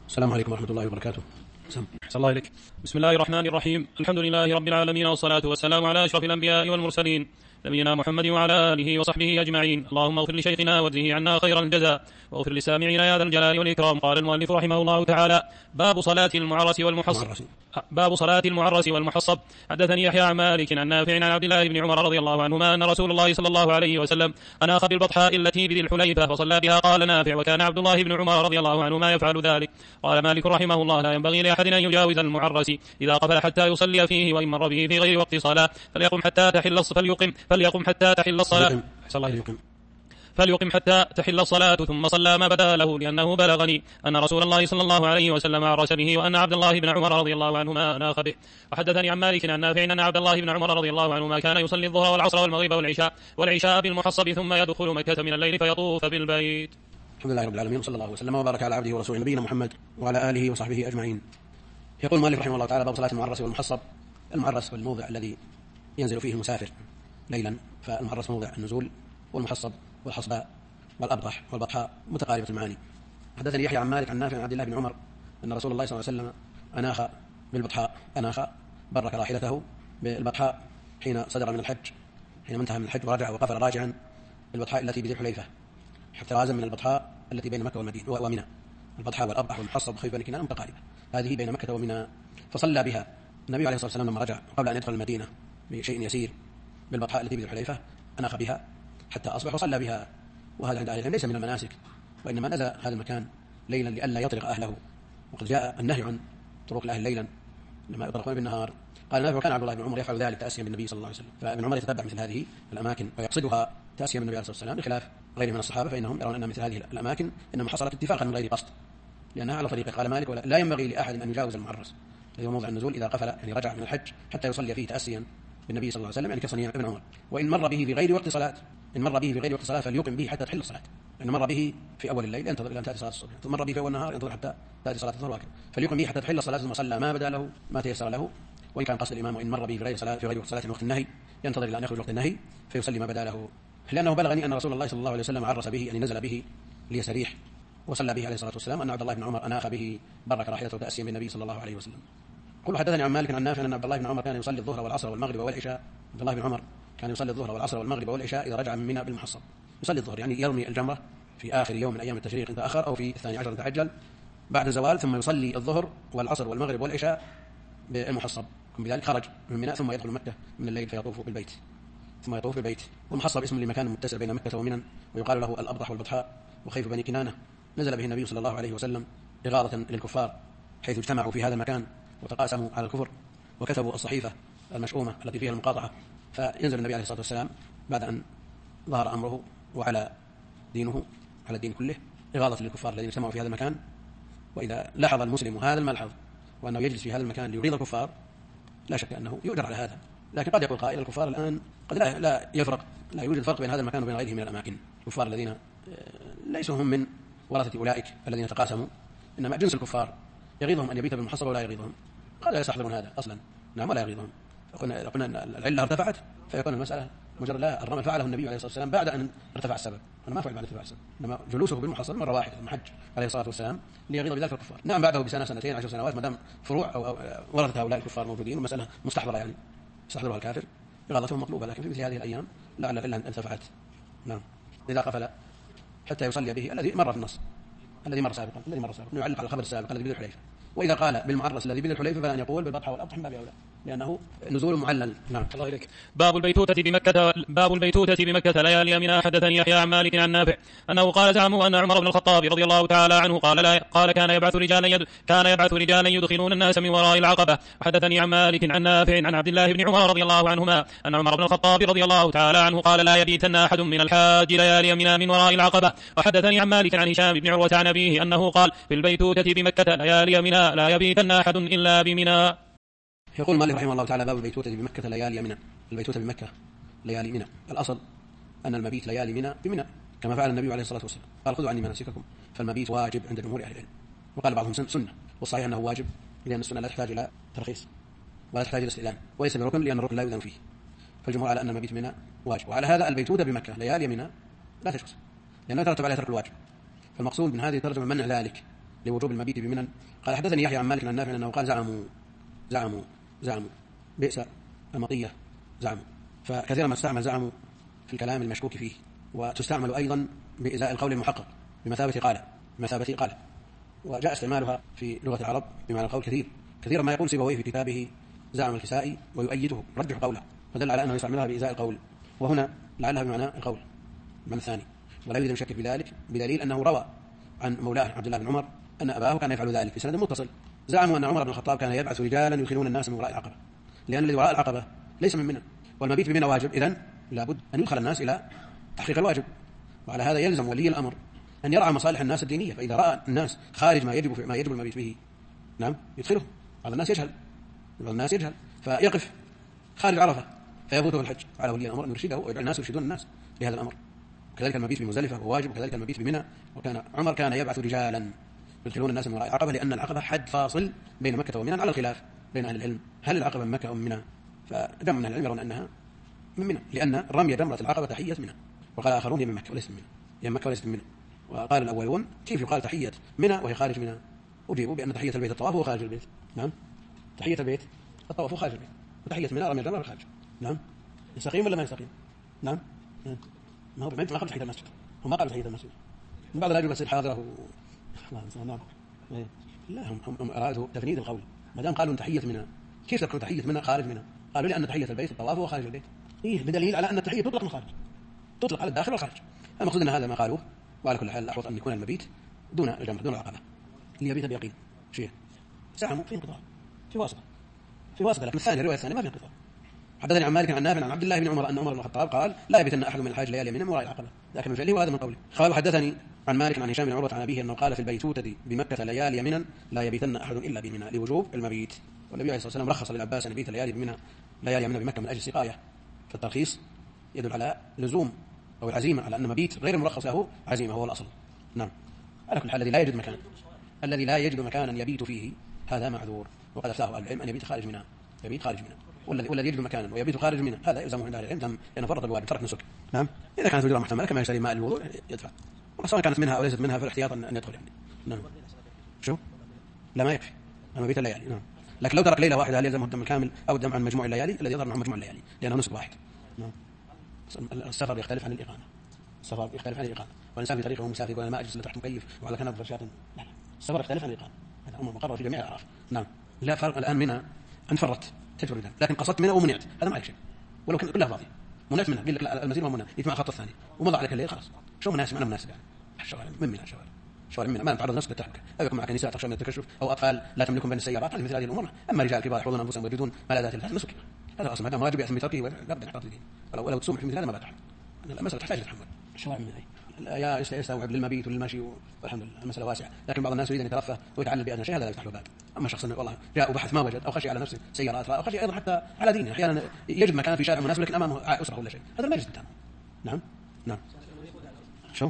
السلام عليكم ورحمة الله وبركاته. أحسن الله إليك. بسم الله الرحمن الرحيم. الحمد لله رب العالمين، والصلاة والسلام على أشرف الأنبياء والمرسلين نبينا محمد وعلى آله وصحبه أجمعين. اللهم اغفر لشيخنا واجزه عنا خير الجزاء، واغفر لسامعينا يا ذا الجلال والإكرام. قال المؤلف رحمه الله تعالى: باب صلاة المعرس والمحصب. حدثني يحيى عن مالك عن نافع عن عبد الله بن عمر رضي الله عنهما أن رسول الله صلى الله عليه وسلم أناخ بالبطحاء التي بذي الحليفة فصلى بها. قال نافع: وكان عبد الله بن عمر رضي الله عنهما يفعل ذلك. قال مالك رحمه الله: لا ينبغي لأحد أن يجاوز المعرس إذا قفل حتى يصلي فيه، وإن مر به في غير وقت صلاة فليقم حتى تحل الصلاة ثم صلى ما بدا له، لأنه بلغني أن رسول الله صلى الله عليه وسلم عرس به، وأن عبد الله بن عمر رضي الله عنهما أناخ به. وحدثني عن مالك عن نافع أن عبد الله بن عمر رضي الله عنهما كان يصلي الظهر والعصر والمغرب والعشاء بالمحصب، ثم يدخل مكة من الليل فيطوف بالبيت. الحمد لله رب العالمين، صلى الله وسلم وبارك على عبده ورسوله نبينا محمد وعلى آله وصحبه أجمعين. يقول المؤلف رحمه الله تعالى: باب صلاة المعرس والمحصب. المعرس هو الموضع الذي ينزل فيه المسافر ليلا، فالمعرس موضع النزول، والمحصب والحصباء والأبطح والبطحاء متقاربة المعاني. حدثني يحيى عن مالك عن نافع عن عبد الله بن عمر أن رسول الله صلى الله عليه وسلم أناخ بالبطحاء، برك راحلته بالبطحاء حين صدر من الحج، حين انتهى من الحج ورجع وقفل راجعا بالبطحاء التي بذي الحليفة، احترازا من البطحاء التي بين مكة والمدينة ومنى. البطحاء والأبطح والمحصب وخيف بن كنانة متقاربة، هذه بين مكة ومنى. فصلى بها النبي عليه الصلاة والسلام لما رجع قبل أن يدخل المدينة بشيء يسير بالبطحاء التي بذي الحليفة، أناخ بها حتى أصبح وصلى بها. وهذا عند أهل العلم ليس من المناسك، وإنما نزل هذا المكان ليلا لئلا يطرق أهله، وقد جاء النهي عن طرق الأهل ليلا لما يطرقون بالنهار. قال نافع: وكان عبد الله بن عمر يفعل ذلك تأسيا بالنبي صلى الله عليه وسلم. فابن عمر يتتبع مثل هذه الأماكن ويقصدها تأسيا بالنبي عليه الصلاة والسلام، بخلاف غيره من الصحابة فإنهم يرون أن مثل هذه الأماكن إنما حصلت اتفاقا من غير قصد، لأنها على طريقة. قال مالك: لا ينبغي لأحد أن يجاوز المعرس الذي هو موضع النزول إذا قفل، يعني رجع من الحج، حتى يصلي فيه تأسيا بالنبي صلى الله عليه وسلم، يعني كصنيع ابن عمر. وإن مر به في غير وقت صلاة، إن مر به في غير وقت صلاة فليقم به حتى تحل الصلاة. إن مر به في أول الليل ينتظر إلى أن تأتي صلاة الصبح، ثم مر به في أول النهار ينتظر حتى تأتي صلاة الظهر، وهكذا. فليقم به حتى تحل الصلاة ثم صلى ما بدا له ما تيسر له، وإن كان قصد الإمام. وإن مر به في غير وقت صلاة وقت النهي ينتظر إلى أن يخرج وقت النهي فيصلي ما بدا له، لأنه بلغني أن رسول الله صلى الله عليه وسلم عرس به، يعني نزل به ليستريح، وصلى به عليه الصلاة والسلام، أن عبد الله بن عمر أناخ به برك راحلته تأسيا بالنبي صلى الله عليه وسلم. قل حدثني عن مالك عن نافع أن عبد الله بن عمر كان يصلي الظهر والعصر والمغرب والعشاء. عبد الله بن عمر كان يصلي الظهر والعصر والمغرب والعشاء إذا رجع من منى بالمحصب. يصلي الظهر يعني يرمي الجمرة في آخر يوم من أيام التشريق إن تأخر، أو في 12 إن تعجل بعد الزوال، ثم يصلي الظهر والعصر والمغرب والعشاء بالمحصب. بذلك خرج من منى ثم يدخل مكة من الليل فيطوف بالبيت، ثم يطوف بالبيت. والمحصب اسم لمكان متسع بين مكة ومنى، ويقال له الأبطح والبطحاء وخيف بني كنانة. نزل به النبي صلى الله عليه وسلم إغاظة للكفار، حيث اجتمعوا في هذا المكان وتقاسموا على الكفر وكتبوا الصحيفة المشؤومة التي فيها المقاطعة. فينزل النبي عليه الصلاة والسلام بعد أن ظهر أمره وعلى دينه على الدين كله إغاظة للكفار الذين اجتمعوا في هذا المكان. وإذا لاحظ المسلم هذا الملحظ وأنه يجلس في هذا المكان ليغيظ الكفار، لا شك أنه يؤجر على هذا. لكن قد يقول قائل: الكفار الآن قد لا يوجد فرق بين هذا المكان وبين غيره من الأماكن. الكفار الذين ليسوا هم من ورثة أولئك الذين تقاسموا، إنما جنس الكفار يغيظهم أن يبيت بالمحصب ولا يغيظهم، قد لا يستحضرون هذا أصلا، نعم، ولا يغيظهم. قلنا أن العلة ارتفعت فيكون المسألة مجرد. لا، الرمل فعله النبي عليه الصلاة والسلام بعد أن ارتفع السبب، أنا ما فعل بعد ارتفاع السبب، إنما جلوسه بالمحصب مرة واحدة لما حج عليه الصلاة والسلام ليغيظ بذلك الكفار. نعم، بعده بسنة سنتين 10 سنوات ما دام فروع أو ورثة هؤلاء الكفار موجودين والمسألة مستحضرة، يعني يستحضرها الكافر، إغاظتهم مطلوبة. لكن في مثل هذه الأيام لعل العلة ارتفعت. نعم، إذا قفل حتى يصلي به الذي مر في النص، الذي مر سابقا يعلق على الخبر السابق الذي بذي الحليفة. وإذا قال بالمعرس الذي بذي الحليفة فلن يقول بالبطحاء والأبطح من باب أولى، لأنه نزول معلل. نعم. الله إليك. باب البيتوتة بمكة ليالي منى. حدثني يحيى عن مالك عن نافع أنه قال: زعموا أن عمر بن الخطاب رضي الله تعالى عنه قال كان يبعث رجالا يدخلون الناس من وراء العقبة. وحدثني عن مالك عن نافع عن عبد الله بن عمر رضي الله عنهما أن عمر بن الخطاب رضي الله تعالى عنه قال: لا يبيتن أحد من الحاج ليالي منى من وراء العقبة. وحدثني عن مالك عن هشام بن عروة عن أبيه أنه قال: في البيتوتة بمكة ليالي منى لا يبيتن أحد إلا بمنى. يقول مالك رحمه الله تعالى: باب البيتوتة بمكة ليالي منى. البيتوتة بمكة ليالي منى، الأصل أن المبيت ليالي منى بمنى كما فعل النبي عليه الصلاة والسلام، قال: خذوا عني مناسككم. فالمبيت واجب عند جمهور أهل العلم، وقال بعضهم سنة، والصحيح أنه واجب، لأن السنة لا تحتاج إلى ترخيص ولا تحتاج إلى استئذان، وليس بركن لأن الركن لا يؤذن فيه. فالجمهور على أن المبيت منى واجب. وعلى هذا البيتوتة بمكة ليالي منى لا تجوز، لأنه يترتب عليها ترك الواجب. فالمقصود من هذه الترجمة منع ذلك، لوجوب المبيت بمنى. قال حدثني يحيى عن مالك عن نافع أنه قال زعموا بئس المطية زعموا. فكثيرا ما استعمل زعموا في الكلام المشكوك فيه، وتستعمل أيضا بإزاء القول المحقق بمثابة قال، وجاء استعمالها في لغة العرب بمعنى القول كثيرا ما يقول سيبويه في كتابه زعم الكسائي ويؤيده رجح قوله، فدل على أنه يستعملها بإزاء القول، وهنا لعلها بمعنى القول من الثاني، ولا يريد شك في ذلك بدليل أنه روى عن مولاه عبد الله بن عمر أن أباه كان يفعل ذلك في سند متصل. زعموا أن عمر بن الخطاب كان يبعث رجالا يدخلون الناس من وراء العقبة، لأن الذي وراء العقبة ليس من منى، والمبيت بمنى واجب، إذن لابد أن يدخل الناس إلى تحقيق الواجب. وعلى هذا يلزم ولي الأمر أن يرعى مصالح الناس الدينية، فإذا رأى الناس خارج ما يجب المبيت به يدخله. بعض الناس يجهل فيقف خارج عرفة فيفوته الحج. على ولي الأمر أن يرشده ويدعو الناس يرشدون الناس لهذا الأمر. وكذلك المبيت بمزدلفة هو واجب، وكذلك المبيت بمنى. وكان عمر كان يبعث رجالا يدخلون الناس من وراء العقبة، لأن العقبة حد فاصل بين مكة ومنى، على الخلاف بين أهل العلم هل العقبة من مكة أو من منى. فجمع من أهل العلم يرون أنها من منى، لأن رمي جمرة العقبة تحية منى، وقال آخرون هي من مكة وليست من منى، هي مكة وليست من منى. وقال الأولون كيف يقال تحية منى وهي خارج منى؟ أجيبوا بأن تحية البيت الطواف هو خارج البيت. نعم، تحية البيت الطواف هو خارج البيت، وتحية منى رمي الجمرة خارج. نعم، يستقيم ولا ما يستقيم؟ نعم، ما قال تحية المسجد، هم ما قالوا تحية المسجد. من بعض الأجوبة يصير حاضره نعم. لا، هم أرادوا تفنيد القول، ما دام قالوا تحية منى، كيف تكون تحية منى خارج منى؟ قالوا لأن تحية البيت الطواف هو خارج البيت، بدليل على أن التحية تطلق من خارج، تطلق على الداخل والخارج. المقصود أن هذا ما قالوه. وعلى كل حال الأحوط أن يكون المبيت دون الجمرة دون العقبة، ليبيت بيقين شيء ساهم في انقطاع في واسطة، لكن الرواية الثانية ما في انقطاع. حدثني عن مالك عن نافع عن عبد الله بن عمر أن عمر بن الخطاب قال لا يبيتن أحد من الحاج ليالي من وراء العقبة، لكن من فعله وهذا من قوله. قال حدثني عن مالك عن هشام بن عروة عن أبيه أنه قال في البيتوتة بمكة ليالي منى لا يبيتن أحد إلا بمنى لوجوب المبيت. والنبي عليه الصلاة والسلام رخص للعباس أن يبيت ليالي منى بمكة من أجل السقاية، فالترخيص يدل على لزوم أو العزيمة على أن مبيت غير المرخص له عزيمة هو الأصل. نعم، على كل حال الذي لا يجد مكانا يبيت فيه هذا معذور، وقد أفتاه العلم أن يبيت خارج منى، والذي يجد مكانا ويبيت خارج منى هذا يلزمه عند أهل العلم لأنه فرط الواجب، ترك نسك. نعم، إذا كانت الجرة محتملة كما يشتري ماء الوضوء يدفع، وسواء كانت منها أو ليست منها فالاحتياط أن يدخل يعني. نعم، شو لا ما يكفي المبيت الليالي. نعم، لكن لو ترك ليلة واحدة هل يلزمه الدم الكامل أو الدم عن مجموع الليالي؟ الذي يظهر عن مجموع الليالي لأنه نسك واحد. نعم، السفر يختلف عن الإقامة، والإنسان في طريقه مسافر يقول أنا ما أجلس إلا تحت مكيف وعلى كنب فرشات. لا، السفر يختلف عن الإقامة، هذا أمر مقرر في جميع الأعراف. نعم، لا فرق الآن منها أن فرت تجبر الدم، لكن قصدت منها ومنعت هذا ما عليك شيء، ولو كان كلها فاضية منعت منها، قل لك المزيد ومنع يجمع خط الثاني ومضى عليك الليل خلاص. شو مناسب؟ أنا مناسب يعني الشوارع من منها شوارع منها ما نتعرض نفسك للتهلكة، أو يكون معك نساء تخشى من التكشف أو أطفال لا تملكهم بين السيارات، مثل هذه الأمور. أما رجال كبار يحفظون أنفسهم ويجدون ملاذات هذا نسك، هذا أصلا هذا واجب يأثم بتركه لا بد يحتاط لدين، ولو تصوم في مثل هذا ما بتحمل. المسألة تحتاج لتحمل الشوارع من يا يستوعب للمبيت وللمشي والحمد لله المسألة واسعة، لكن بعض الناس يريد أن يترفه ويتعلل بأدنى شيء هذا لا يفتح له باب. أما شخص والله جاء وبحث ما وجد أو خشي على نفسه سيارات أو خشي أيضا حتى على دينه، أحيانا يجد مكان في شارع مناسب لكن أمامه أسرة ولا شيء، هذا ما يجوز تماما. نعم شو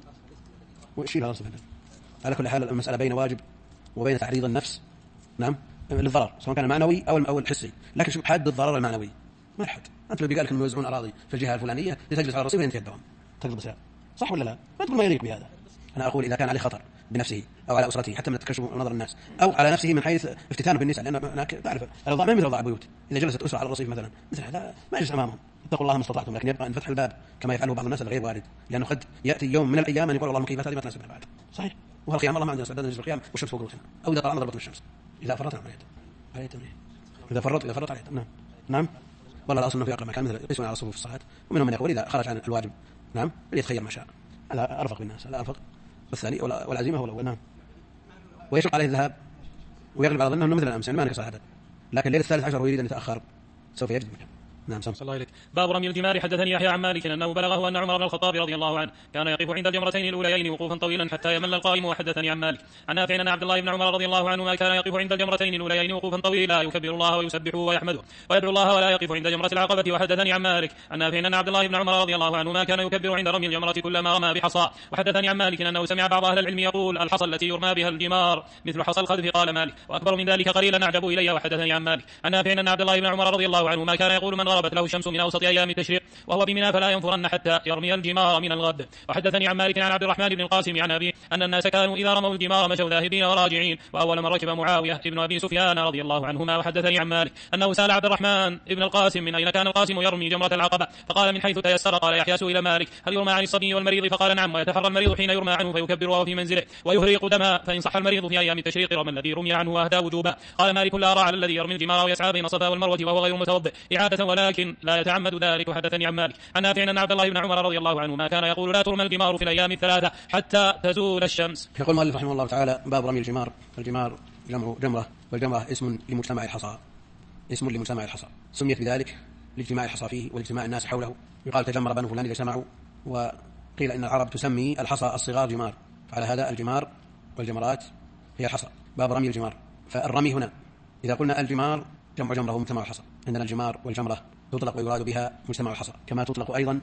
وشيء هذا صفة. على كل حال المسألة بين واجب وبين تعريض النفس نعم للضرر سواء كان معنوي أو الحسي، لكن شوف حد الضرر المعنوي ما حد. أنت لو بيقال لك إنه يوزعون أراضي في الجهة الفلانية لتجلس على الرصيف وينتهي الدوام تقضي سعر، صح ولا لا؟ ما تقول ما يليق بهذا. أنا أقول إذا كان عليه خطر بنفسه أو على أسرته حتى من التكشف ونظر الناس أو على نفسه من حيث افتتانه بالنساء، لأن هناك تعرف الأوضاع ما مثل أوضاع البيوت، إذا جلست أسرة على الرصيف مثلا مثل هذا ما يجلس أمامهم، اتقوا الله ما استطعتم، لكن يبقى أن فتح الباب كما يفعله بعض الناس غير وارد، لأنه قد يأتي يوم من الأيام أن يقول والله المكيفات هذه ما تناسبنا بعد. صحيح، وهالقيام الله ما عندنا استعداد نجلس القيام والشمس فوق رؤوسنا، أو إذا طلعنا ضربتنا الشمس إذا فرطنا عليه تمرين إذا فرط عليه. نعم والله الأصل أنه في أقرب مكان مثل قسم على الصفوف في الصلاة، ومنهم من يقول إذا خرج عن الواجب نعم يتخير ما شاء، هذا أرفق بالناس، هذا أرفق، والثاني والعزيمة هو الأول. نعم، ويشق عليه الذهاب ويغلب على ظنه أنه مثل الأمس يعني ما نكسر هذا، لكن الليل الثالث عشر ويريد أن يتأخر سوف يجد مكان. نعم صلى الله عليه. باب رمي الجمار. حدثني يحيى عن مالك انه بلغه ان عمر بن الخطاب رضي الله عنه كان يقف عند الجمرتين الاوليين وقوفا طويلا حتى يمل القائم. وحدثني عن مالك عن نافع ان عبد الله بن عمر رضي الله عنهما كان يقف عند الجمرتين الاوليين وقوفا طويلا يكبر الله ويسبحه ويحمده ويدعو الله ولا يقف عند جمرة العقبة. وحدثني عن مالك عن نافع ان عبد الله بن عمر رضي الله عنهما كان يكبر عند رمي الجمرة كلما رمى بحصى. وحدثني عن مالك انه سمع بعض اهل العلم يقول الحصى التي يرمى بها الجمار مثل حصى الخذف. قال مالك واكبر من ذلك قليلا اعجب الي. وحدثني عن مالك عن نافع ان عبد الله بن عمر رضي الله عنهما كان يقول من غربت له الشمس من أوسط أيام التشريق وهو بمنى فلا ينفرن حتى يرمي الجمار من الغد. وحدثني عن مالك عن عبد الرحمن بن القاسم عن أبيه أن الناس كانوا إذا رموا الجمار مشوا ذاهبين وراجعين، وأول من ركب معاوية ابن أبي سفيان رضي الله عنهما. وحدثني عن مالك أنه سأل عبد الرحمن بن القاسم من أين كان القاسم يرمي جمرة العقبة، فقال من حيث تيسر. قال يحيى سئل مالك هل يرمى عن الصبي والمريض، فقال نعم، ويتحرى المريض حين يرمى عنه فيكبر وهو في منزله ويهريق دما، فإن صح المريض في أيام التشريق رمى الذي رمي عنه وأهدى وجوبا. قال مالك لا أرى على الذي يرمي الجمار ويسعى بين الصفا والمروة وهو غير متوضئ إعادة ولكن لا يتعمد ذلك. وحدثني عن مالك عن نافع أن عبد الله بن عمر رضي الله عنهما كان يقول لا ترمى الجمار في الأيام الثلاثة حتى تزول الشمس. يقول المؤلف رحمه الله تعالى باب رمي الجمار. الجمار جمع جمرة، والجمرة اسم لمجتمع الحصى، اسم لمجتمع الحصى، سميت بذلك لاجتماع الحصى فيه والاجتماع الناس حوله. يقال تجمر بنو فلان إذا اجتمعوا، وقيل إن العرب تسمي الحصى الصغار جمار، فعلى هذا الجمار والجمرات هي الحصى. باب رمي الجمار. فالرمي هنا إذا قلنا الجمار جمع جمرة ومجتمع الحصى، عندنا الجمار والجمرة تطلق ويراد بها مجتمع الحصى كما تطلق أيضا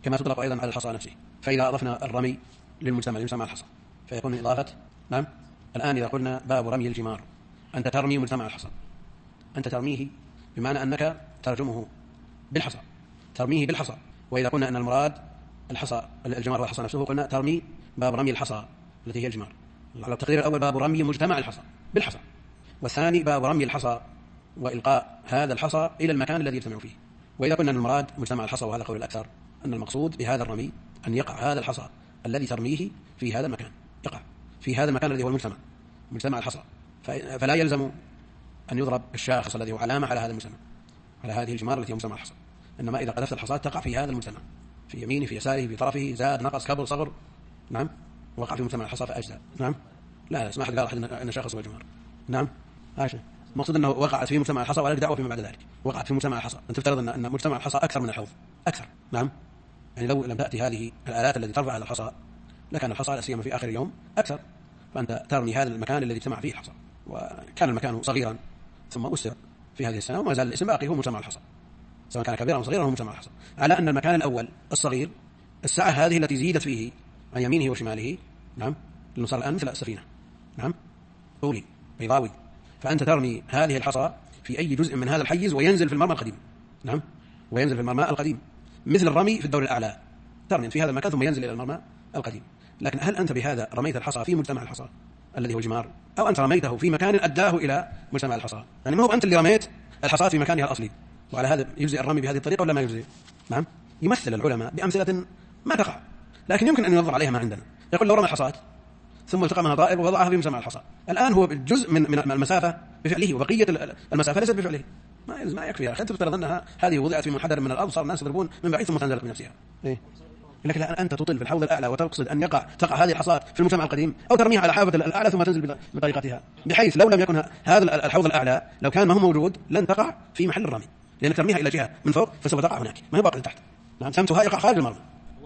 على الحصى نفسه. فإذا أضفنا الرمي لمجتمع الحصى فيكون من إضافة. نعم. الآن إذا قلنا باب رمي الجمار، أنت ترمي مجتمع الحصى، أنت ترميه بمعنى أنك ترجمه بالحصى، ترميه بالحصى. وإذا قلنا أن المراد الحصى الجمار والحصى نفسه قلنا ترمي باب رمي الحصى التي هي الجمار. على التقدير الأول باب رمي مجتمع الحصى بالحصى، والثاني باب رمي الحصى وإلقاء هذا الحصى إلى المكان الذي يجتمع فيه. وإذا قلنا أن المراد مجتمع الحصى، وهذا قول الأكثر، أن المقصود بهذا الرمي أن يقع هذا الحصى الذي ترميه في هذا المكان، يقع في هذا المكان الذي هو مجتمع الحصى، فلا يلزم أن يضرب الشاخص الذي هو علامة على هذا المجتمع، على هذه الجمار التي هو مجتمع الحصى. إنما إذا قذفت الحصى تقع في هذا المجتمع، في يمينه في يساره في طرفه، زاد نقص كبر صغر، نعم، وقع في مجتمع الحصى فأجزاء. نعم. لا اسمح لي قال أن شخص هو الجمار. نعم. عايشة المقصود أنه وقعت في مجتمع الحصى ولا دعوة فيما بعد ذلك، وقعت في مجتمع الحصى. أنت تفترض أن مجتمع الحصى أكثر من الحوض، أكثر. نعم. يعني لو لم تأتي هذه الآلات التي ترفع على الحصى لكان الحصى لا سيما في آخر اليوم أكثر. فأنت ترمي هذا المكان الذي اجتمع فيه الحصى، وكان المكان صغيرا ثم أسر في هذه السنة، وما زال الاسم باقي هو مجتمع الحصى، سواء كان كبيرا أو صغيرا هو مجتمع الحصى. على أن المكان الأول الصغير السعة هذه التي زيدت فيه عن يمينه وشماله، نعم، لأنه صار الآن مثل السفينة، نعم، طولي بيضاوي. فأنت ترمي هذه الحصى في أي جزء من هذا الحيز وينزل في المرمى القديم، نعم، وينزل في المرمى القديم مثل الرمي في الدور الأعلى، ترمي في هذا المكان ثم ينزل إلى المرمى القديم. لكن هل أنت بهذا رميت الحصى في مجتمع الحصى الذي هو الجمار، أو أنت رميته في مكان أداه إلى مجتمع الحصى؟ يعني ما هو أنت اللي رميت الحصى في مكانها الأصلي. وعلى هذا يجزئ الرمي بهذه الطريقة ولا ما يجزئ؟ نعم. يمثل العلماء بأمثلة ما تقع، لكن يمكن أن ينظر عليها ما عندنا. يقول لو رمى الحصاة ثم التقى منها طائر ووضعها في مجتمع الحصى، الآن هو جزء من المسافة بفعله، وبقية المسافة ليست بفعله. ما يكفي. أنت تفترض أنها هذه وضعت في منحدر من الأرض، صار الناس يضربون من بعيد ثم تنزلق بنفسها. إيه؟ لكن أنت تطل في الحوض الأعلى وتقصد أن تقع هذه الحصاة في المجتمع القديم، أو ترميها على حافة الأعلى ثم تنزل بطريقتها، بحيث لو لم يكن هذا الحوض الأعلى لو كان ما هو موجود لن تقع في محل الرمي، لأنك ترميها إلى جهة من فوق فسوف تقع هناك، ما هي باقي تحت. نعم. سمتها يقع خارج المرمى.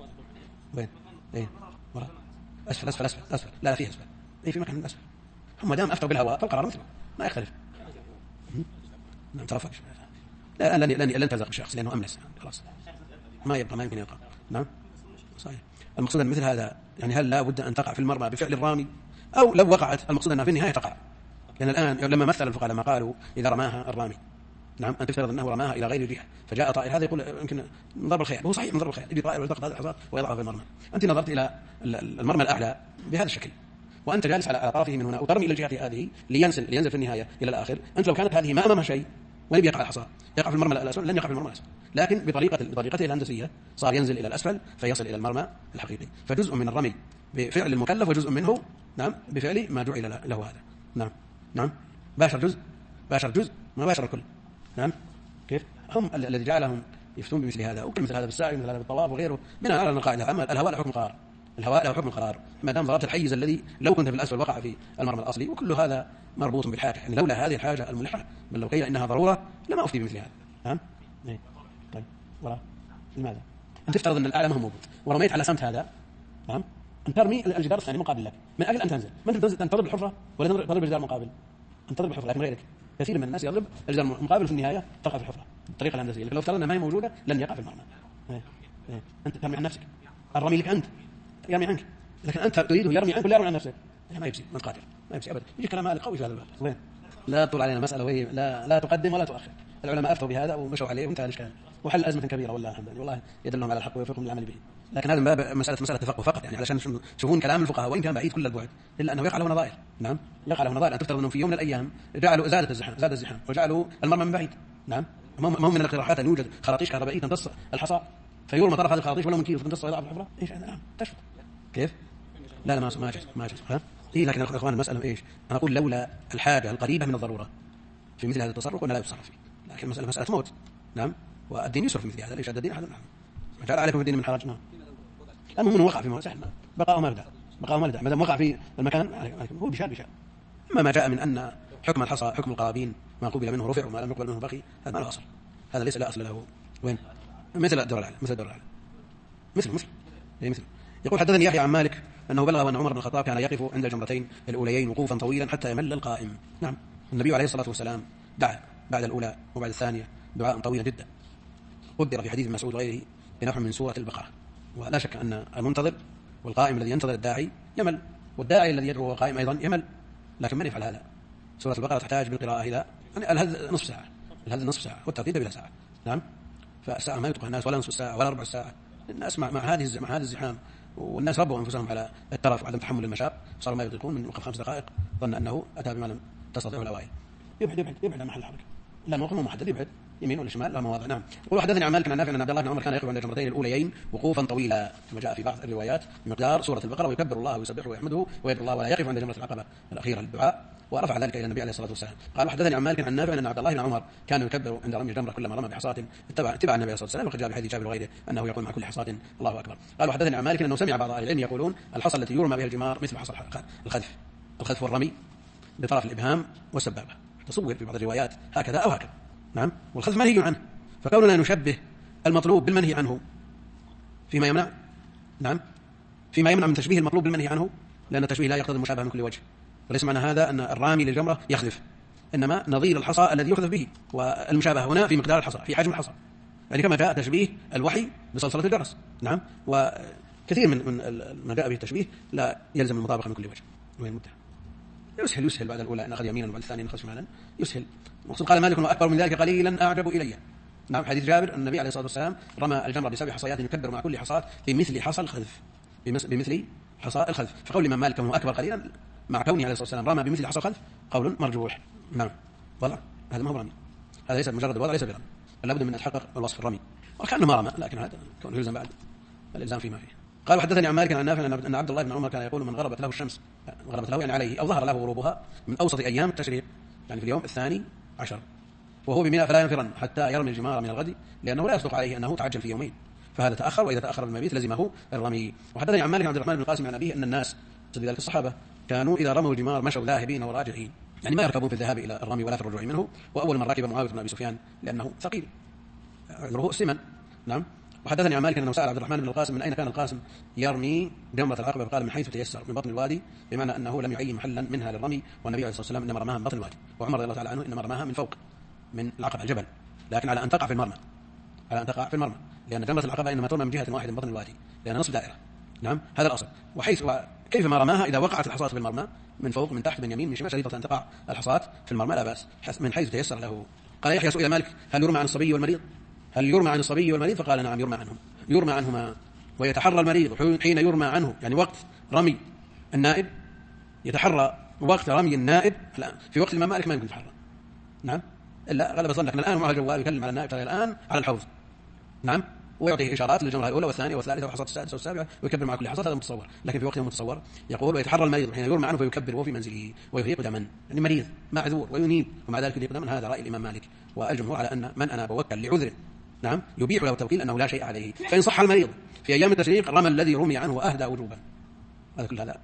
وين؟ إيه؟ وراء. أسفل. لا فيه أسفل. إيه في مكان أسفل. هم دام أفتوا بالهواء فالقرار مثله ما يختلف. نعم. ترفق. لا لن تلزق بالشخص لأنه أملس خلاص ما يمكن يبقى. نعم. صحيح. المقصود أن مثل هذا يعني هل لا بد أن تقع في المرمى بفعل الرامي، أو لو وقعت المقصود أنها في النهاية تقع. لأن الآن لما مثل الفقهاء لما قالوا إذا رماها الرامي، نعم، أنت تفترض أنه رماها إلى غير جهة فجاء طائر، هذا يقول يمكن من ضرب الخيال. هو صحيح من ضرب الخيال، يجي طائر ويلتقط هذا الحصى ويضعه في المرمى. أنت نظرت إلى المرمى الأعلى بهذا الشكل وأنت جالس على طرفه من هنا وترمي إلى الجهة هذه لينزل في النهاية إلى الآخر. أنت لو كانت هذه ما أمامها شيء ولم يقع الحصى يقع في المرمى الأسفل، لن يقع في المرمى الأسفل، لكن بطريقته الهندسية صار ينزل إلى الأسفل فيصل إلى المرمى الحقيقي. فجزء من الرمي بفعل المكلف وجزء منه نعم بفعل ما جعل له هذا. نعم. باشر جزء ما باشر الكل. نعم. كيف هم الذي جعلهم يفتون بمثل هذا وكل مثل هذا بالسعي مثل هذا بالطواف وغيره بناء على القاعدة أما الهواء له حكم قرار، الهواء له حكم قرار ما دام ضربت الحيز الذي لو كنت في الأسفل وقع في المرمى الأصلي، وكل هذا مربوط بالحاجة. يعني لولا هذه الحاجة الملحة بل لو قيل إنها ضرورة لما أفتي بمثل هذا. نعم. طيب وراء لماذا أنت تفترض أن الأعلى ما هو موجود ورميت على سمت هذا، نعم، أن ترمي الجدار الثاني مقابل لك من أجل أن تنزل، ما أنت تضرب الحفرة ولا تضرب الجدار مقابل، أن تضرب الحفرة. لكن غيرك كثير من الناس يضرب الجدار مقابل في النهاية تقع في الحفرة بالطريقة الهندسية. لكن لو افترضنا ما هي موجودة لن يقع في المرمى. أنت ترمي عن نفسك، الرمي لك أنت يرمي عنك، لكن أنت تريده يرمي عنك ولا يرمي عن نفسك. ما يجزي من قاتل ما يجزي أبدا. يجي كلام قوي في هذا الباب. لا طول علينا مسألة وهي لا تقدم ولا تؤخر. العلماء أفتوا بهذا ومشوا عليه وانتهى الإشكال. وحل أزمة كبيرة والله الحمد لله، والله يدلهم على الحق ويوفقهم للعمل به. لكن هذا من باب مسألة تفقه فقط، يعني علشان تشوفون كلام الفقهاء وإن كان بعيد كل البعد إلا أنه يقع له نظائر. نعم يقع له نظائر. أن تفترض أنه في يوم من الأيام جعلوا زاد الزحام وجعلوا المرمى من بعيد. نعم ما من الاقتراحات أن يوجد خراطيش كهربائية تمتص الحصى فيرمى طرف هذه الخراطيش ولو من كيلو تمتص إضافة الحفرة. إيش هذا؟ نعم تشفط كيف؟ لا ما جاء ها؟ إيه لكن أخوان المسألة إيش؟ أنا أقول لولا الحاجة القريبة من الضرورة في مثل هذا التصرف قلنا لا يتصرف فيه، لكن المسألة مسألة موت. نعم والدين يسر في مثل هذا. ليش الدين هذا؟ نعم ما جعل عليكم الدين من حرج. نعم المهم وقع في سهل بقاء ما بدأ ما دام وقع في المكان هو بشان. أما ما جاء من أن حكم الحصى حكم القرابين ما قبل منه رفع وما لم يقبل منه بقي، هذا ما له أصل. هذا ليس لا أصل له. وين؟ مثل الدور العالي مثل يقول حدثني يحيى عن مالك أنه بلغ أن عمر بن الخطاب كان يقف عند الجمرتين الأوليين وقوفا طويلا حتى يمل القائم. نعم النبي عليه الصلاة والسلام دعا بعد الأولى وبعد الثانية دعاء طويلا جدا قدر في حديث مسعود وغيره بنحو من سورة البقرة. ولا شك أن المنتظر والقائم الذي ينتظر الداعي يمل، والداعي الذي يدعو القائم أيضا يمل، لكن من يفعل هذا؟ سورة البقرة تحتاج بالقراءة إلى الهذ نصف ساعة والترتيب بلا ساعة. نعم فالساعة ما يطبق الناس ولا نصف ساعة ولا ربع ساعة. الناس مع هذه الزحام والناس ربوا أنفسهم على الترف وعدم تحمل المشاق صاروا ما يطيقون. من وقف 5 دقائق ظن أنه أتى بما لم تستطيعه الأوائل. يبعد عن محل الحركة، لا موقف محدد، يبعد يمين ولا شمال لا مواضع. نعم يقول حدثني عن مالك عن نافع أن عبد الله بن عمر كان يقف عند الجمرتين الأوليين وقوفا طويلا كما جاء في بعض الروايات بمقدار سورة البقرة ويكبر الله ويسبحه ويحمده ويدعو الله ولا يقف عند جمرة العقبة الأخيرة للدعاء، ورفع ذلك إلى النبي عليه الصلاة والسلام. قال حدثني عن مالك عن نافع أن عبد الله بن عمر كان يكبر عند رمي الجمرة كلما رمى بحصاة اتبع النبي عليه الصلاة والسلام، وقد جاء بحديث جابر وغيره أنه يقول مع كل حصاة الله أكبر. قال وحدثني عن مالك أنه سمع بعض أهل العلم يقولون الحصى التي يرمى بها الجمار مثل حصى الخذف والرمي بطرف الإبهام والسبابة، تصور في بعض الروايات هكذا أو هكذا. نعم والخذف منهي عنه، فكوننا نشبه المطلوب بالمنهي عنه فيما يمنع. نعم فيما يمنع من تشبيه المطلوب بالمنهي عنه، لأن التشبيه لا يقتضي المشابهة من كل وجه، وليس معنى هذا أن الرامي للجمرة يخذف، إنما نظير الحصى الذي يخذف به، والمشابهة هنا في مقدار الحصى في حجم الحصى، يعني كما جاء تشبيه الوحي بصلصلة الجرس. نعم وكثير من جاء به التشبيه لا يلزم المطابقة من كل وجه. وين مدة يسهل بعد الأولى أن أخذ يمينا وبعد الثانية أخذ شمالا يسهل. مقصود قال مالك وأكبر من ذلك قليلا أعجب إلي. نعم حديث جابر النبي عليه الصلاة والسلام رمى الجمرة ب7 حصيات يكبر مع كل حصاة بمثل حصى الخذف، بمثل حصى الخذف. فقول الإمام مالك كونه أكبر قليلا مع كونه عليه الصلاة والسلام رمى بمثل حصى الخذف قول مرجوح. نعم وضع هذا ما هو رمي، هذا ليس مجرد الوضع، ليس برمي، لابد من أن يتحقق الوصف الرمي، وكأنه ما رمى لكن هذا كونه يلزم بعد الإلزام فيما فيه. قال حدثني عن مالك عن نافع أن عبد الله بن عمر كان يقول من غربت له الشمس، غربت له يعني عليه أو ظهر له غروبها من أوسط أيام التشريق يعني في اليوم 12 وهو بمنى فلا ينفرن حتى يرمي الجمار من الغد، لأنه لا يصدق عليه أنه تعجل في يومين، فهذا تأخر، وإذا تأخر المبيت لزمه الرمي. وحدثني عن مالك عبد الرحمن بن القاسم عن أبيه أن الناس ذلك الصحابة كانوا إذا رموا الجمار مشوا ذاهبين وراجعين، يعني ما يركبون في الذهاب إلى الرمي ولا في الرجوع منه. وأول من ركب معاوية بن أبي سفيان لأنه ثقيل عذره السمن. نعم وحدثني عن مالك أنه سأل عبد الرحمن بن القاسم من أين كان القاسم يرمي جمرة العقبة، فقال من حيث تيسر من بطن الوادي، بمعنى أنه لم يعين محلا منها للرمي، والنبي عليه الصلاة والسلام إنما رماها من بطن الوادي، وعمر رضي الله تعالى عنه إنما رماها من فوق من العقبة الجبل، لكن على أن تقع في المرمى، لأن جمرة العقبة إنما ترمى من جهة واحدة من بطن الوادي لأن نصف دائرة. نعم هذا الأصل. كيف ما رماها إذا وقعت الحصاة في المرمى من فوق من تحت من يمين من شمال شريطة أن تقع الحصاة في المرمى لا بأس من حيث تيسر له. قال يحيى سئل مالك هل يرمى عن الصبي والمريض؟ فقال نعم يرمى عنهما، ويتحرى المريض حين يرمى عنه، يعني وقت رمي النائب يتحرى وقت رمي النائب. في وقت الإمام مالك ما يمكن يتحرى. نعم إلا غلب ظنك الآن معه الجوال يكلم على النائب الآن على الحوض. نعم ويعطيه إشارات للجمرة الأولى والثانية والثالثة والحصاة السادسة والسابعة ويكبر مع كل حصاة، هذا متصور. لكن في وقت متصور يقول ويتحرى المريض حين يرمى عنه فيكبر وهو في منزله ويفيق دما، يعني مريض معذور وينيب ومع ذلك يفيق دما. هذا رأي الإمام مالك، والجمهور على أن من أنا بوكل لعذر نعم يبيح له التوكيل أنه لا شيء عليه، فإن صح المريض في أيام التشريق رمى الذي رمي عنه وأهدى وجوبا. هذا كل هذا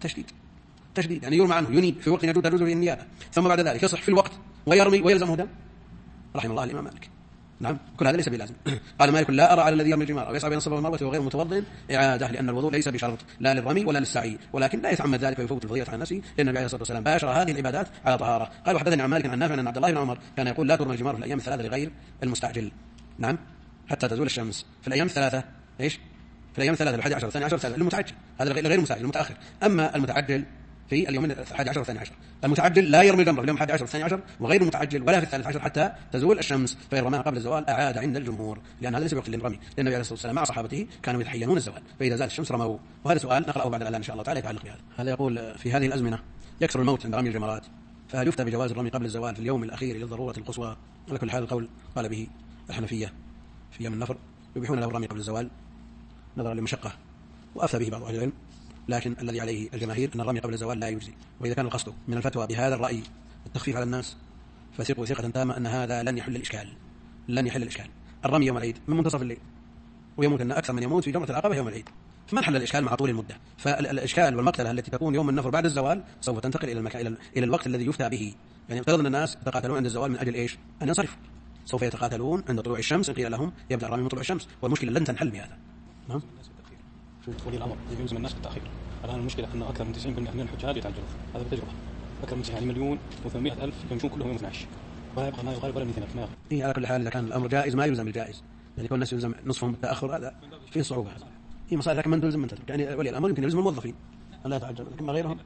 تشديد يعني يرمى عنه ينيب في وقت يجوز في النيابة، ثم بعد ذلك يصح في الوقت ويرمي ويلزمه دم، رحمه الله الإمام مالك. نعم كل هذا ليس بلازم. قال مالك لا أرى على الذي يرمي الجمار أو يسعى بين الصفا والمروة وغير متوضئ إعادة، لأن الوضوء ليس بشرط لا للرمي ولا للسعي، ولكن لا يتعمد ذلك ويفوت الفضيلة عن نفسه، لأن النبي عليه الصلاة والسلام باشر هذه العبادات على طهارة. قال وحدثني عن مالك عن نافع أن عبد الله بن عمر كان يقول لا ترمى الجمار في الأيام الثلاثة لغير المستعجل. نعم حتى تزول الشمس في الأيام الثلاثة. إيش في الأيام الثلاثة 11 12 13 المتعجل، هذا غير المستعجل المتأخر. أما المتعجل في اليوم 11 والثاني عشر. المتعجل لا يرمي الجمرة في اليوم 11 والثاني عشر، وغير المتعجل ولا في الثالث عشر حتى تزول الشمس، فإن رماها قبل الزوال أعاد عند الجمهور، لأن هذا ليس بوقت للرمي، لأن النبي عليه الصلاة والسلام مع صحابته كانوا يتحينون الزوال، فإذا زالت الشمس رموا. وهذا سؤال نقرأه بعد الآن إن شاء الله تعالى يتعلق بهذا. هذا يقول: في هذه الأزمنة يكثر الموت عند رمي الجمرات، فهل يفتى بجواز الرمي قبل الزوال في اليوم الأخير للضرورة القصوى؟ على كل حال القول قال به الحنفية في يوم النفر، يبيحون له الرمي قبل الزوال نظرا لمشقة، وأفتى به بعض أهل العلم، لكن الذي عليه الجماهير أن الرمي قبل الزوال لا يجزي. وإذا كان القصد من الفتوى بهذا الرأي التخفيف على الناس، فثقوا ثقة تامة أن هذا لن يحل الإشكال. الرمي يوم العيد من منتصف الليل، ويموت أن أكثر من يموت في جمرة العقبة يوم العيد، فما حل الإشكال مع طول المدة؟ فالإشكال والمقتلة التي تكون يوم النفر بعد الزوال سوف تنتقل إلى المكان، إلى الوقت الذي يفتى به. يعني افترض أن الناس يتقاتلون عند الزوال من أجل إيش؟ أن ينصرفوا، سوف يتقاتلون عند طلوع الشمس، قيل لهم يبدأ الرمي من طلوع الشمس، والمشكلة لن تنحل بهذا. نعم. ولي الأمر يلزم الناس بالتأخير. الآن المشكلة أن أكثر من 90% من الحجاج يتعجلون، هذا بالتجربة. أكثر من 1,800,000 يمشون كلهم يوم 12، ولا يبقى ما يغالب ولا 200. إيه، على كل حال إذا كان الأمر جائز ما يلزم الجائز، يعني كل الناس يلزم نصفهم بالتأخر، هذا فيه صعوبة. هي مصالح، لكن من تلزم من تترك. يعني ولي الأمر يمكن يلزم الموظفين أن لا يتعجل، لكن ما غيرهم.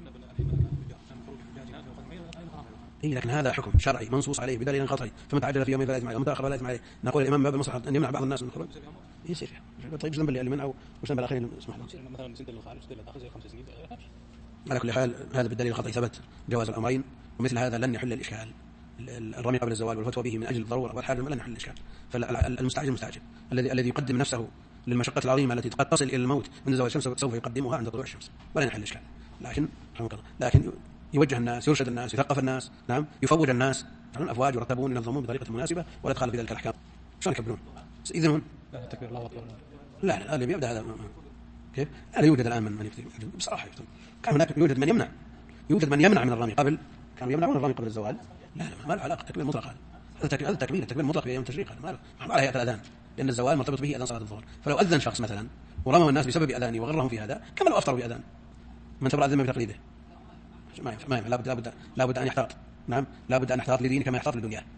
إيه، لكن هذا حكم شرعي منصوص عليه بدليل قطعي، فمن تعجل في يوم فلا إثم عليه ومن تأخر فلا إثم عليه. نقول الإمام باب المصلحة أن يمنع بعض الناس من الخروج، يصير فيها. طيب ذنب اللي منعوا وش ذنب الآخرين يسمح لهم. مثلا سنة الخارج سنة الداخل زي 5 سنين. على كل حال هذا بالدليل القطعي ثبت جواز الأمرين، ومثل هذا لن يحل الإشكال. الرمي قبل الزوال والفتوى به من أجل الضرورة والحاجة لن يحل الإشكال. فالمستعجل الذي يقدم نفسه للمشقة العظيمة التي قد تصل إلى الموت عند زوال الشمس سوف يقدمها عند طلوع الشمس ولا يحل الإشكال. لكن يوجه الناس، يرشد الناس، يثقف الناس، نعم، يفوج الناس، يفعلون أفواج يرتبون ينظمون بطريقة مناسبة ولا يدخل في ذلك الأحكام. شلون يكبرون؟ إذن تكبير الله أكبر. لا اللي بيبدأ هذا كيف؟ لا يوجد الآن من يفتي بصراحة. كان هناك يوجد من يمنع من الرمي قبل، كانوا يمنعون الرمي قبل الزوال. لا ما له علاقة. تكبير مطلق هذا التكبير المطلق في يوم التشريق، هذا ما على هيئة الأذان، لأن الزوال مرتبط به أذان صلاة الظهر. فلو أذن شخص مثلا ورموا الناس بسبب أذانه وغرهم في هذا كما لو أفطروا بأذان، من تبرأ الذمة بتقليده. ما ينفع. لابد أن يحتاط. نعم، لابد أن يحتاط لدينه كما يحتاط للدنيا.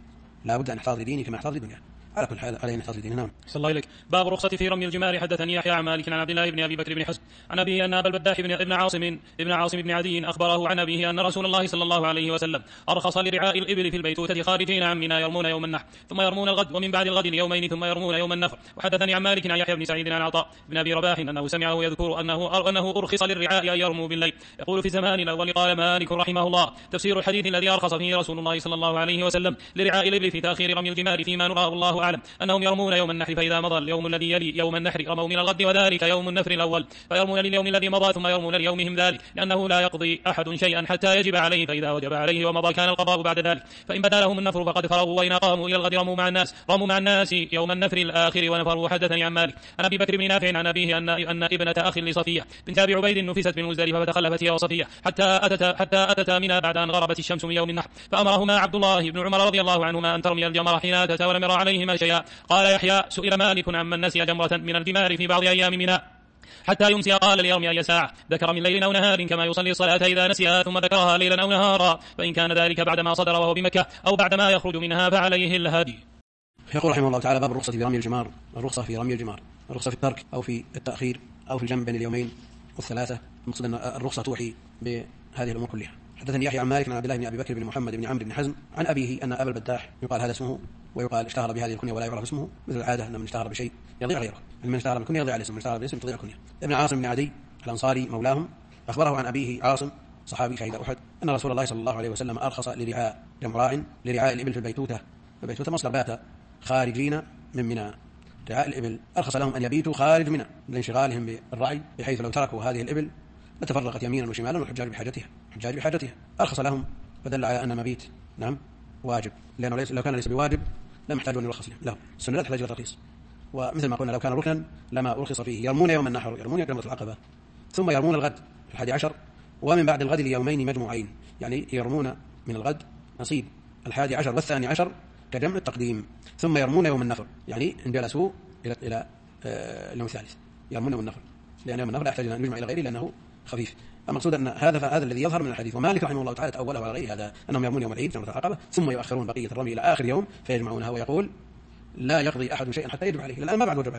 على كل حال علينا نحتاط لديننا. نعم. صلى الله إليك. باب رخصة في رمي الجمار. حدثني يحيى عن مالك عن عبد الله بن أبي بكر بن حزم عن أبيه أن أبا البداح بن عاصم بن عدي أخبره عن أبيه أن رسول الله صلى الله عليه وسلم أرخص لرعاء الإبل في البيتوتة خارجين عن منى يرمون يوم النحر ثم يرمون الغد، ومن بعد الغد ليومين ثم يرمون يوم النفر. وحدثني عن مالك عن يحيى بن سعيد عن عطاء بن أبي رباح أنه سمعه يذكر أنه أرخص للرعاء أن يرموا بالليل. يقول في زمان الأول قال مالك رحمه الله: تفسير الحديث الذي أرخص فيه رسول الله صلى الله عليه وسلم لرعاء الإبل في تأخير رمي الجمار فيما نراه الله أعلم أنهم يرمون يوم النحر، فإذا مضى اليوم الذي يلي يوم النحر رموا من الغد، وذلك يوم النفر الأول، فيرمون لليوم الذي مضى ثم يرمون ليومهم ذلك، لأنه لا يقضي أحد شيئا حتى يجب عليه، فإذا وجب عليه ومضى كان القضاء بعد ذلك. فإن بدا لهم النفر فقد فرغوا، وإن قاموا إلى الغد رموا مع الناس يوم النفر الآخر ونفروا. حدثني عن مالك عن أبي بكر بن نافع عن أبيه أن ابنة أخ لصفية بنت أبي عبيد نفست من مزدلفة فتخلفت هي وصفية حتى أتتا منى بعد أن غربت الشمس من يوم النحر، فأمرهما عبد الله بن عمر رضي الله عنهما أن ترمي الجمر حين أتتا ولم يرى عليهما شيئا. قال يحيى: سئل مالك عمن نسي جمرة من الجمار في بعض أيام منى حتى يمسي، قال: ليرمي أي ساعة ذكر من ليل أو نهار كما يصلي الصلاة إذا نسيها ثم ذكرها ليلا أو نهارا، فإن كان ذلك بعدما صدر وهو بمكة أو بعدما يخرج منها فعليه الهدي. يقول رحمه الله تعالى: باب الرخصة في رمي الجمار. الرخصة في رمي الجمار، الرخصة في الترك أو في التأخير أو في الجمع بين اليومين والثلاثة. المقصود أن الرخصة توحي بهذه الأمور كلها. حدثني يحيى عن مالك عن عبد الله بن أبي بكر بن محمد بن عمرو بن حزم عن أبيه أن أبا البداح يقال هذا اسمه، ويقال اشتهر بهذه الكنية ولا يعرف اسمه، مثل العادة أن من اشتهر بشيء يضيع غيره، من اشتهر بالكنية يضيع الاسم، من اشتهر بالاسم تضيع الكنية. ابن عاصم بن عدي الأنصاري مولاهم أخبره عن أبيه عاصم صحابي شهيد أحد أن رسول الله صلى الله عليه وسلم أرخص لرعاء الإبل في البيتوتة مصدر بات خارجين من منى. رعاء الإبل أرخص لهم أن يبيتوا خارج منى لانشغالهم بالرعي، بحيث لو تركوا هذه الإبل لتفرقت يمينا وشمالا والحجاج بحاجتها. أرخص لهم، فدل على أن المبيت نعم واجب، لأنه لو كان ليس بواجب لم يحتاجون يرخص لهم. السنة لا تحتاج إلى الترخيص، ومثل ما قلنا لو كان ركنا لما أرخص فيه. يرمون يوم النحر، يرمون جمرة العقبة، ثم يرمون الغد في 11، ومن بعد الغد ليومين مجموعين، يعني يرمون من الغد نصيب 11 والثاني عشر كجمع التقديم، ثم يرمون يوم النفر، يعني إن جلسوا إلى اليوم الثالث يرمون يوم النفر، لأن يوم النفر لا يحتاج أن يجمع إلى غيره لأنه خفيف. المقصود أن هذا الذي يظهر من الحديث. ومالك رحمه الله تعالى تأوله على غير هذا، أنهم يرمون يوم العيد جمرة العقبة ثم يؤخرون بقية الرمي إلى آخر يوم فيجمعونها، ويقول لا يقضي أحد شيئا حتى يجب عليه، الآن ما بعد وجب عليه،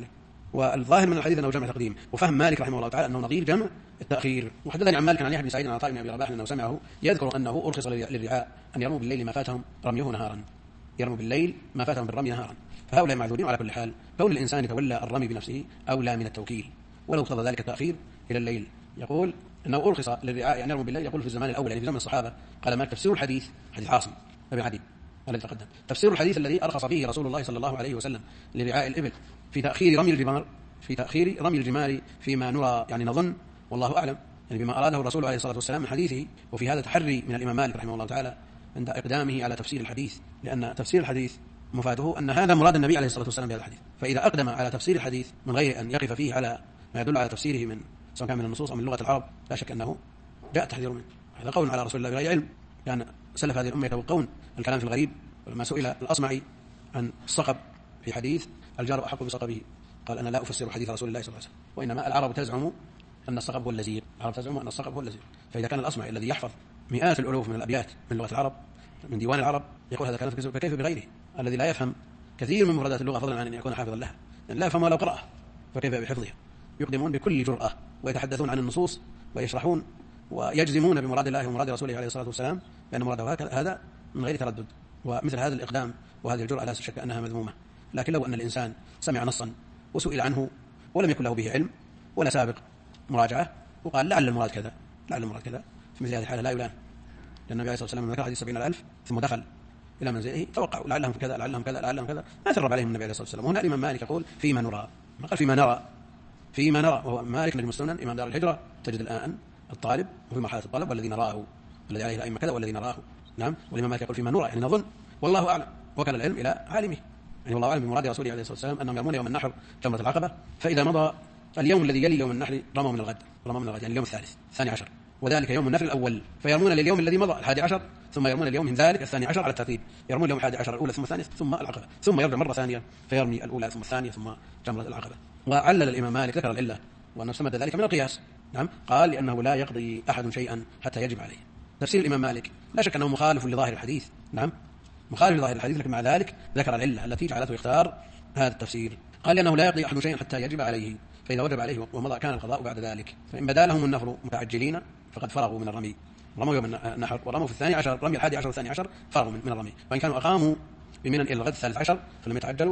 والظاهر من الحديث أنه جمع تقديم، وفهم مالك رحمه الله تعالى أنه نظير جمع التأخير. وحدثني عن مالك عن يحيى بن سعيد عن عطاء بن أبي رباح أنه سمعه يذكر أنه أرخص للرعاء أن يرموا بالليل ما فاتهم رميه نهارا، يرموا بالليل ما فاتهم بالرمي نهارا، فهؤلاء معذورين. على كل حال كون الإنسان يتولى الرمي بنفسه أولى من التوكيل، ولو اقتضى ذلك التأخير إلى الليل. يقول أنه أرخص للرعاء أن يرموا بالليل، يقول في الزمان الأول يعني في زمن الصحابة. قال مالك تفسير الحديث حديث عاصم بن عدي الذي تقدم، تفسير الحديث الذي أرخص فيه رسول الله صلى الله عليه وسلم لرعاء الإبل في تأخير رمي الجمار، في تأخير رمي الجمار فيما نرى يعني نظن والله أعلم يعني بما أراده الرسول عليه الصلاة والسلام من حديثه. وفي هذا تحري من الإمام مالك رحمه الله تعالى عند إقدامه على تفسير الحديث، لأن تفسير الحديث مفاده أن هذا مراد النبي عليه الصلاة والسلام بهذا الحديث، فإذا أقدم على تفسير الحديث من غير أن يقف فيه على ما يدل على تفسيره من سواء كان من النصوص أو من لغة العرب لا شك أنه جاء التحذير منه. هذا قول على رسول الله بغير علم، كان سلف هذه الأمة يتوقون الكلام في الغريب. ولما سئل الأصمعي عن الصقب في حديث الجار أحق بصقبه قال أنا لا أفسر حديث رسول الله صلى الله عليه وسلم، وإنما العرب تزعم أن الصقب هو اللزير، العرب تزعم أن الصقب هو اللزير. فإذا كان الأصمعي الذي يحفظ مئات الألوف من الأبيات من لغة العرب من ديوان العرب يقول هذا كلام فكيف بغيره الذي لا يفهم كثير من مفردات اللغة فضلا عن أن يكون حافظا لها، لا يفهم ولو قرأه فكيف بحفظها. يقدمون بكل جرأة ويتحدثون عن النصوص ويشرحون ويجزمون بمراد الله ومراد رسوله عليه الصلاة والسلام لأن مراده هذا من غير تردد. ومثل هذا الإقدام وهذه الجرأة لا شك أنها مذمومة. لكن لو أن الإنسان سمع نصا وسئل عنه ولم يكن له به علم ولا سابق مراجعة وقال لعل المراد كذا لعل المراد كذا، في مثل هذه الحالة لا يلام، لأن النبي عليه الصلاة والسلام لما ذكر حديث 70,000 ثم دخل إلى منزله توقعوا لعلهم كذا لعلهم كذا لعلهم كذا، ما ترب عليهم النبي عليه الصلاة والسلام. وهنا الإمام مالك يقول فيما نرى، ما قال فيما نرى، فيما نرى. وهو مالك نجم السنن إمام دار الهجرة، تجد الآن الطالب وفي مرحلة الطلب والذي نراه الذي عليه الأئمة كذا والذي نراه. نعم، والإمام مالك يقول فيما نرى يعني نظن والله أعلم، وكل العلم إلى عالمه يعني والله أعلم بمراد رسوله عليه الصلاة والسلام أنهم يرمون يوم النحر جمرة العقبة، فإذا مضى اليوم الذي يلي يوم النحر رموا من الغد يعني اليوم الثاني عشر، وذلك يوم النفر الأول، فيرمون لليوم الذي مضى 11 ثم يرمون اليوم من ذلك 12 على الترتيب، يرمون اليوم 11 الأولى ثم الثانية ثم العقبة، ثم يرجع مرة ثانية فيرمي الأولى ثم الثانية ثم جمرة العقبة. وعلل الإمام مالك ذكر العلة وأنه استمد ذلك من القياس. نعم، قال لأنه لا يقضي أحد شيئا حتى يجب عليه. تفسير الإمام مالك لا شك أنه مخالف لظاهر الحديث، نعم مخالف لظاهر الحديث، لكن مع ذلك ذكر العلة التي جعلته يختار هذا التفسير. قال لأنه لا يقضي أحد شيئا حتى يجب عليه، فإذا وجب عليه ومضى كان القضاء بعد ذلك. فإن بدا لهم النفر متعجلين فقد فرغوا من الرمي، رموا يوم النحر ورموا في 12 رمي 11 والثاني عشر فرغوا من الرمي. وإن كانوا أقاموا بمنى إلى الغد 13 فلم يتعجلوا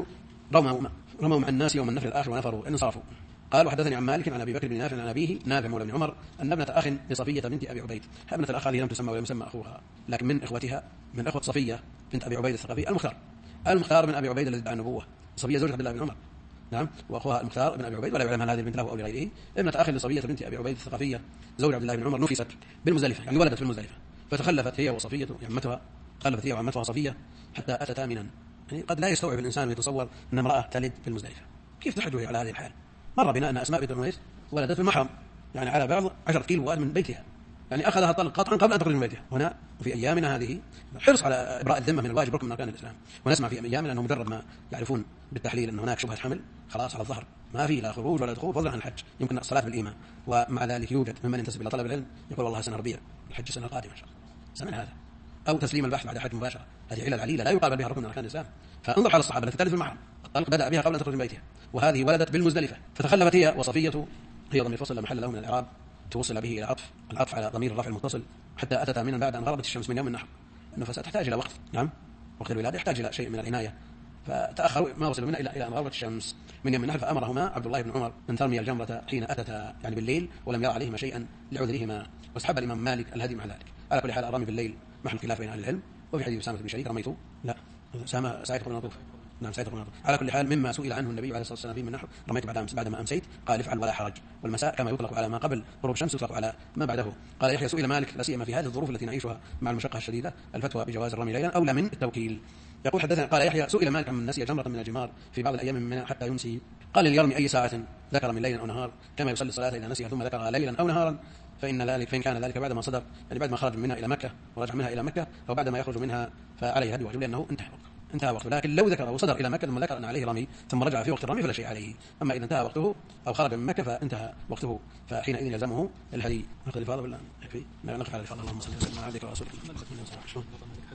رموا مع الناس يوم النفر الآخر ونفروا انصرفوا. قال وحدثني عن مالك عن أبي بكر بن نافع عن أبيه نافع مولى بن عمر أن ابنة أخ لصفية بنت أبي عبيد، ابنة الأخ هذه لم تسمى ولم يسمى أخوها، لكن من إخوتها من أخوة صفية بنت أبي عبيد الثقفي المختار بن أبي عبيد الذي ادعى النبوة، صفية زوجة عبد الله بن عمر، نعم، وأخوها المختار بن أبي عبيد ولا يعلم هل هذه البنت له أو لغيره. ابنة أخ لصفية بنت أبي عبيد الثقفية زوج عبد الله بن عمر نفست بالمزدلفة يعني ولدت بالمزدلفة، فتخلفت هي وصفية عمتها، خلفت هي وعمتها صفية حتى أتتا منا. يعني قد لا يستوعب الإنسان ويتصور أن امرأة تلد في المزدلفة، كيف تحجه على هذه الحال؟ مر بنا أن أسماء بنت عميس ولدت في المحرم يعني على بعض 10 كيلوات من بيتها، يعني أخذها طلق قطعا قبل أن تخرج من بيتها. هنا في أيامنا هذه حرص على إبراء الذمة من الواجب ركن من أركان الإسلام، ونسمع في أيامنا أنه مجرد ما يعرفون بالتحليل أن هناك شبهة حمل خلاص على الظهر ما في لا خروج ولا دخول فضلا عن الحج، يمكن الصلاة بالإيمان. ومع ذلك يوجد ممن ينتسب إلى طلب العلم يقول والله سنة ربيع الحج السنة القادمة إن شاء الله، سمع هذا، أو تسليم البحث بعد حج مباشرة، هذه علل عليلة لا يقابل بها ركن من أركان الإسلام. فانظر على الصحابة التي تلد في المحرم الطلق بدأ بها قبل أن تخرج من بيتها، وهذه ولدت بالمزدلفة، فتخلفت هي وصفية هي ضمير فصل لا محل له من الإعراب توصل به إلى العطف على ضمير الرفع المتصل حتى أتت منا بعد أن غربت الشمس من يوم النحر، النفساء تحتاج إلى وقت، نعم وقت الولادة يحتاج إلى شيء من العناية، فتأخروا ما وصلوا منا إلى أن غربت الشمس من يوم النحر، فأمرهما عبد الله بن عمر أن ترمي الجمرة حين أتتا يعني بالليل ولم يرى عليهما شيئا لعذرهما، واستحب الإمام مالك الهدي مع ذلك. على كل حال الرمي بالليل محل خلاف بين أهل العلم، وفي حديث أسامة بن شريك رميته لا سعيد بن نطوف، نعم سعيد بن نطوف. على كل حال مما سئل عنه النبي عليه الصلاة والسلام من النحر رميت بعدما أمسيت، قال افعل ولا حرج، والمساء كما يطلق على ما قبل غروب الشمس يطلق على ما بعده. قال يحيى سئل مالك لا سيما في هذه الظروف التي نعيشها مع المشقة الشديدة الفتوى بجواز الرمي ليلا أولى من التوكيل. يقول حدثنا قال يحيى سئل مالك من نسي جمرة من الجمار في بعض الأيام من حتى يمسي، قال ليرمي أي ساعة ذكر من ليل أو نهار كما يصلي الصلاة إذا نسيها ثم ذكرها ليلا أو نهارا، فإن كان ذلك بعد ما صدر يعني بعد ما خرج منها إلى مكة ورجع منها إلى مكة أو بعد ما يخرج منها فعليه هدي وجوب لأنه انتهى وقته. لكن لو ذكر وصدر إلى مكة ثم ذكر أن عليه رمي ثم رجع في وقت الرمي فلا شيء عليه، أما إذا انتهى وقته أو خرج من مكة فانتهى وقته فحينئذ يلزمه الهدي. نقف على الإفاضة بالله يكفي، نقف على الإفاضة. اللهم صل وسلم على عبدك ورسولك.